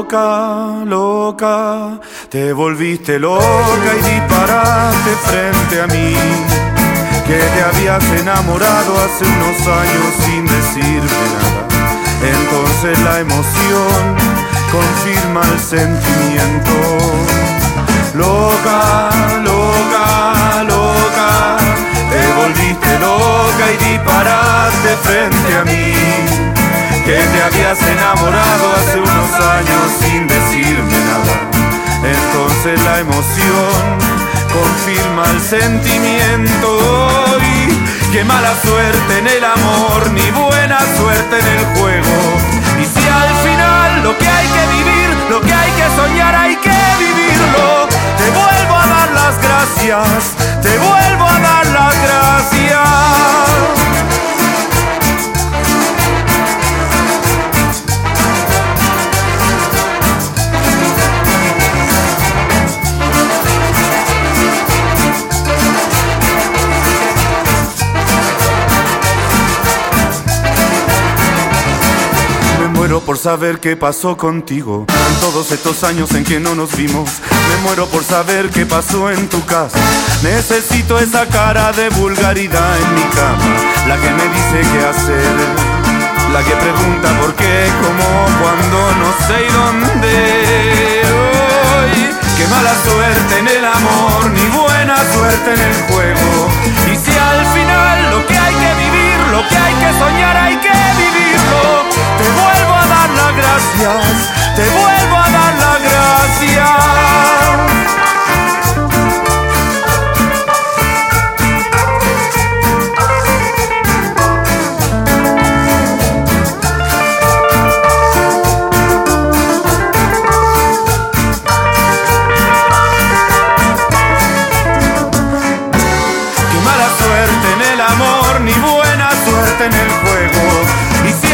loca, loca, te volviste loca y disparaste frente a mí, que te habías enamorado hace unos años sin decirme nada. Entonces la emoción confirma el sentimiento. Loca, loca, loca, te volviste loca y disparaste frente a mí, que te habías enamorado hace unos años sin decirme nada. Entonces la emoción confirma el sentimiento. Y qué mala suerte en el amor, ni buena suerte en el juego. Y si al final lo que hay que vivir, lo que hay que soñar, hay que vivirlo, te vuelvo a dar las gracias, te vuelvo a dar las gracias. Me muero por saber qué pasó contigo en todos estos años en que no nos vimos. Me muero por saber qué pasó en tu casa. Necesito esa cara de vulgaridad en mi cama, la que me dice qué hacer, la que pregunta por qué, cómo, cuándo, no sé y dónde. Hoy, qué mala suerte en el amor, ni buena suerte en el juego. Y si al final lo que hay que vivir, lo que hay que soñar, hay que vivirlo, te vuelvo a dar las gracias, te vuelvo a dar las gracias. Qué mala suerte en el amor, ni buena suerte en el juego. Y si